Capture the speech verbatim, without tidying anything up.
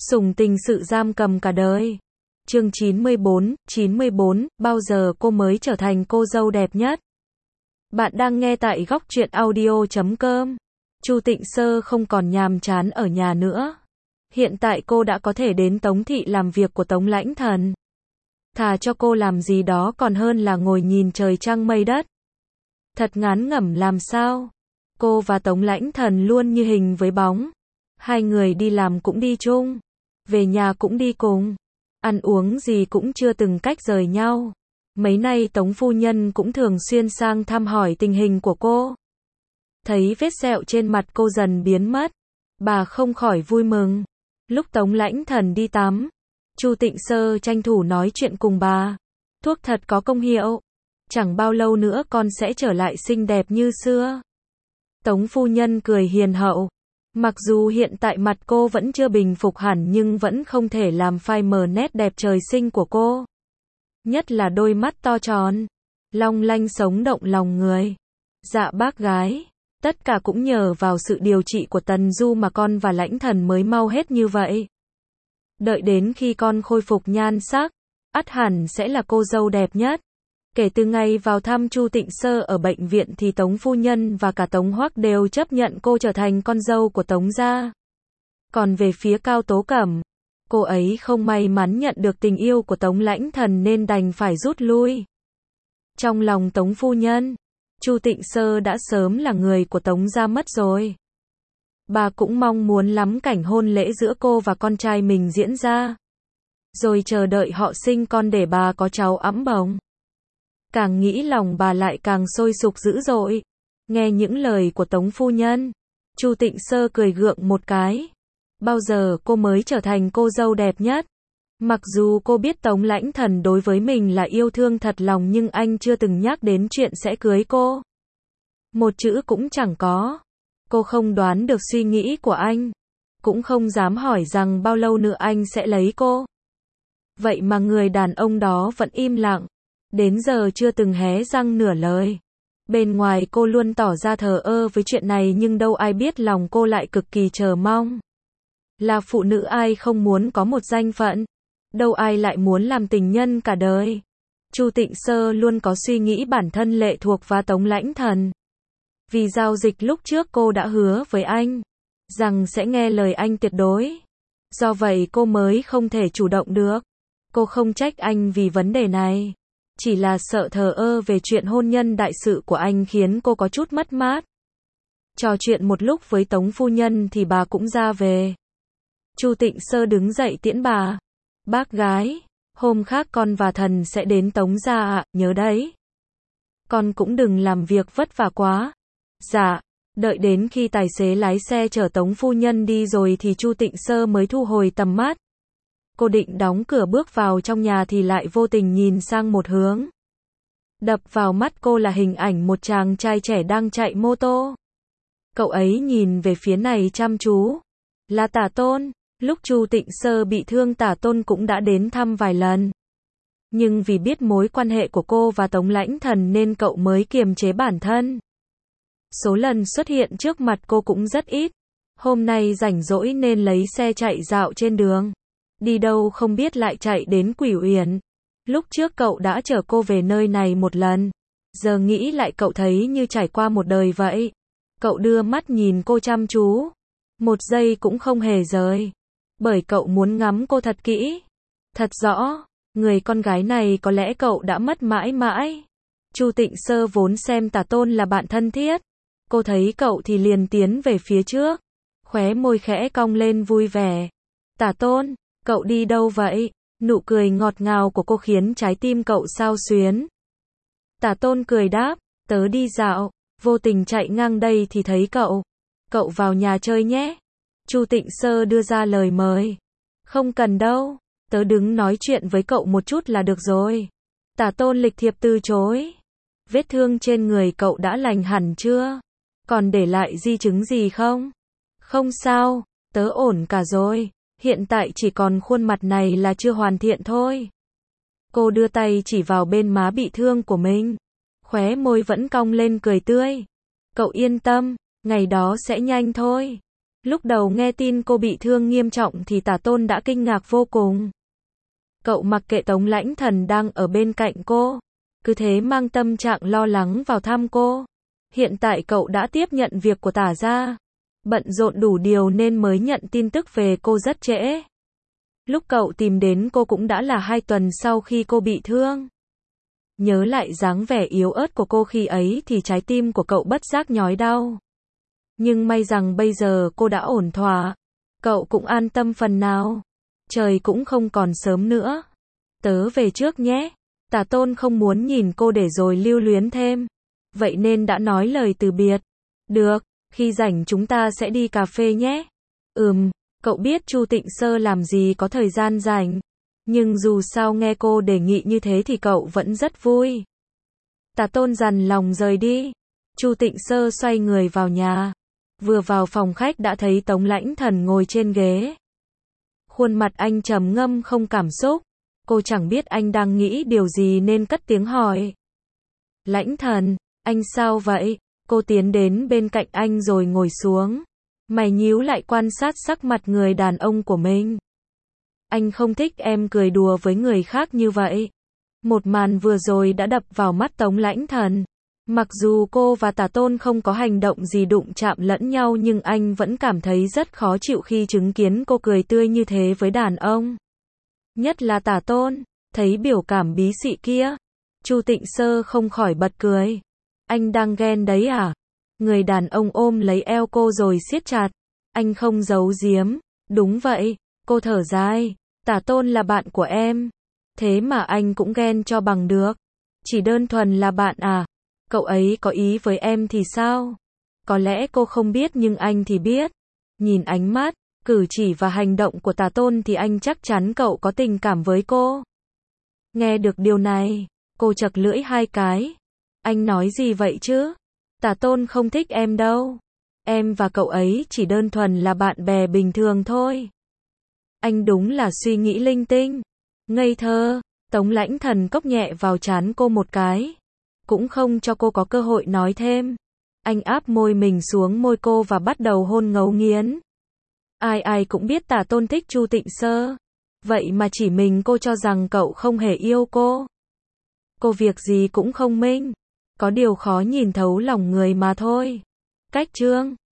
Sủng tình sự giam cầm cả đời. Chương chín mươi bốn, chín mươi bốn, bao giờ cô mới trở thành cô dâu đẹp nhất? Bạn đang nghe tại góc truyện audio chấm com. Chu Tịnh Sơ không còn nhàm chán ở nhà nữa. Hiện tại cô đã có thể đến Tống Thị làm việc của Tống Lãnh Thần. Thà cho cô làm gì đó còn hơn là ngồi nhìn trời trăng mây đất. Thật ngán ngẩm làm sao? Cô và Tống Lãnh Thần luôn như hình với bóng. Hai người đi làm cũng đi chung, về nhà cũng đi cùng, ăn uống gì cũng chưa từng cách rời nhau. Mấy nay Tống phu nhân cũng thường xuyên sang thăm hỏi tình hình của cô. Thấy vết sẹo trên mặt cô dần biến mất, bà không khỏi vui mừng. Lúc Tống Lãnh Thần đi tắm, Chu Tịnh Sơ tranh thủ nói chuyện cùng bà. Thuốc thật có công hiệu, chẳng bao lâu nữa con sẽ trở lại xinh đẹp như xưa. Tống phu nhân cười hiền hậu. Mặc dù hiện tại mặt cô vẫn chưa bình phục hẳn nhưng vẫn không thể làm phai mờ nét đẹp trời sinh của cô. Nhất là đôi mắt to tròn, long lanh sống động lòng người. Dạ bác gái, tất cả cũng nhờ vào sự điều trị của Tần Du mà con và Lãnh Thần mới mau hết như vậy. Đợi đến khi con khôi phục nhan sắc, ắt hẳn sẽ là cô dâu đẹp nhất. Kể từ ngày vào thăm Chu Tịnh Sơ ở bệnh viện thì Tống phu nhân và cả Tống Hoắc đều chấp nhận cô trở thành con dâu của Tống gia. Còn về phía Cao Tố Cẩm, cô ấy không may mắn nhận được tình yêu của Tống Lãnh Thần nên đành phải rút lui. Trong lòng Tống phu nhân, Chu Tịnh Sơ đã sớm là người của Tống gia mất rồi. Bà cũng mong muốn lắm cảnh hôn lễ giữa cô và con trai mình diễn ra, rồi chờ đợi họ sinh con để bà có cháu ẵm bồng. Càng nghĩ lòng bà lại càng sôi sục dữ dội. Nghe những lời của Tống phu nhân, Chu Tịnh Sơ cười gượng một cái. Bao giờ cô mới trở thành cô dâu đẹp nhất? Mặc dù cô biết Tống Lãnh Thần đối với mình là yêu thương thật lòng nhưng anh chưa từng nhắc đến chuyện sẽ cưới cô. Một chữ cũng chẳng có. Cô không đoán được suy nghĩ của anh, cũng không dám hỏi rằng bao lâu nữa anh sẽ lấy cô. Vậy mà người đàn ông đó vẫn im lặng. Đến giờ chưa từng hé răng nửa lời. Bên ngoài cô luôn tỏ ra thờ ơ với chuyện này nhưng đâu ai biết lòng cô lại cực kỳ chờ mong. Là phụ nữ ai không muốn có một danh phận, đâu ai lại muốn làm tình nhân cả đời. Chu Tịnh Sơ luôn có suy nghĩ bản thân lệ thuộc vào Tống Lãnh Thần. Vì giao dịch lúc trước cô đã hứa với anh rằng sẽ nghe lời anh tuyệt đối. Do vậy cô mới không thể chủ động được. Cô không trách anh vì vấn đề này. Chỉ là sợ thờ ơ về chuyện hôn nhân đại sự của anh khiến cô có chút mất mát. Trò chuyện một lúc với Tống phu nhân thì bà cũng ra về. Chu Tịnh Sơ đứng dậy tiễn bà. Bác gái, hôm khác con và Thần sẽ đến Tống gia ạ, nhớ đấy. Con cũng đừng làm việc vất vả quá. Dạ, đợi đến khi tài xế lái xe chở Tống phu nhân đi rồi thì Chu Tịnh Sơ mới thu hồi tầm mắt. Cô định đóng cửa bước vào trong nhà thì lại vô tình nhìn sang một hướng. Đập vào mắt cô là hình ảnh một chàng trai trẻ đang chạy mô tô. Cậu ấy nhìn về phía này chăm chú. Là Tả Tôn. Lúc Chu Tịnh Sơ bị thương Tả Tôn cũng đã đến thăm vài lần. Nhưng vì biết mối quan hệ của cô và Tống Lãnh Thần nên cậu mới kiềm chế bản thân. Số lần xuất hiện trước mặt cô cũng rất ít. Hôm nay rảnh rỗi nên lấy xe chạy dạo trên đường. Đi đâu không biết lại chạy đến Quỷ Uyển. Lúc trước cậu đã chở cô về nơi này một lần. Giờ nghĩ lại cậu thấy như trải qua một đời vậy. Cậu đưa mắt nhìn cô chăm chú. Một giây cũng không hề rời. Bởi cậu muốn ngắm cô thật kỹ. Thật rõ, người con gái này có lẽ cậu đã mất mãi mãi. Chu Tịnh Sơ vốn xem Tả Tôn là bạn thân thiết. Cô thấy cậu thì liền tiến về phía trước. Khóe môi khẽ cong lên vui vẻ. Tả Tôn, cậu đi đâu vậy? Nụ cười ngọt ngào của cô khiến trái tim cậu xao xuyến. Tả Tôn cười đáp, tớ đi dạo, vô tình chạy ngang đây thì thấy cậu. Cậu vào nhà chơi nhé. Chu Tịnh Sơ đưa ra lời mời. Không cần đâu, tớ đứng nói chuyện với cậu một chút là được rồi. Tả Tôn lịch thiệp từ chối. Vết thương trên người cậu đã lành hẳn chưa? Còn để lại di chứng gì không? Không sao, tớ ổn cả rồi. Hiện tại chỉ còn khuôn mặt này là chưa hoàn thiện thôi. Cô đưa tay chỉ vào bên má bị thương của mình. Khóe môi vẫn cong lên cười tươi. Cậu yên tâm, ngày đó sẽ nhanh thôi. Lúc đầu nghe tin cô bị thương nghiêm trọng thì Tả Tôn đã kinh ngạc vô cùng. Cậu mặc kệ Tống Lãnh Thần đang ở bên cạnh cô, cứ thế mang tâm trạng lo lắng vào thăm cô. Hiện tại cậu đã tiếp nhận việc của Tả gia, bận rộn đủ điều nên mới nhận tin tức về cô rất trễ. Lúc cậu tìm đến cô cũng đã là hai tuần sau khi cô bị thương. Nhớ lại dáng vẻ yếu ớt của cô khi ấy thì trái tim của cậu bất giác nhói đau. Nhưng may rằng bây giờ cô đã ổn thỏa. Cậu cũng an tâm phần nào. Trời cũng không còn sớm nữa. Tớ về trước nhé. Tả Tôn không muốn nhìn cô để rồi lưu luyến thêm. Vậy nên đã nói lời từ biệt. Được, khi rảnh chúng ta sẽ đi cà phê nhé. Ừm, cậu biết Chu Tịnh Sơ làm gì có thời gian rảnh. Nhưng dù sao nghe cô đề nghị như thế thì cậu vẫn rất vui. Tả Tôn dằn lòng rời đi. Chu Tịnh Sơ xoay người vào nhà. Vừa vào phòng khách đã thấy Tống Lãnh Thần ngồi trên ghế. Khuôn mặt anh trầm ngâm không cảm xúc. Cô chẳng biết anh đang nghĩ điều gì nên cất tiếng hỏi. Lãnh Thần, anh sao vậy? Cô tiến đến bên cạnh anh rồi ngồi xuống. Mày nhíu lại quan sát sắc mặt người đàn ông của mình. Anh không thích em cười đùa với người khác như vậy. Một màn vừa rồi đã đập vào mắt Tống Lãnh Thần. Mặc dù cô và Tả Tôn không có hành động gì đụng chạm lẫn nhau nhưng anh vẫn cảm thấy rất khó chịu khi chứng kiến cô cười tươi như thế với đàn ông. Nhất là Tả Tôn, thấy biểu cảm bí xị kia. Chu Tịnh Sơ không khỏi bật cười. Anh đang ghen đấy à? Người đàn ông ôm lấy eo cô rồi siết chặt. Anh không giấu giếm. Đúng vậy, cô thở dài. Tả Tôn là bạn của em. Thế mà anh cũng ghen cho bằng được. Chỉ đơn thuần là bạn à? Cậu ấy có ý với em thì sao? Có lẽ cô không biết nhưng anh thì biết. Nhìn ánh mắt, cử chỉ và hành động của Tả Tôn thì anh chắc chắn cậu có tình cảm với cô. Nghe được điều này, cô chật lưỡi hai cái. Anh nói gì vậy chứ? Tả Tôn không thích em đâu. Em và cậu ấy chỉ đơn thuần là bạn bè bình thường thôi. Anh đúng là suy nghĩ linh tinh. Ngây thơ. Tống Lãnh Thần cốc nhẹ vào trán cô một cái. Cũng không cho cô có cơ hội nói thêm. Anh áp môi mình xuống môi cô và bắt đầu hôn ngấu nghiến. Ai ai cũng biết Tả Tôn thích Chu Tịnh Sơ. Vậy mà chỉ mình cô cho rằng cậu không hề yêu cô. Cô việc gì cũng không minh. Có điều khó nhìn thấu lòng người mà thôi. Cách chương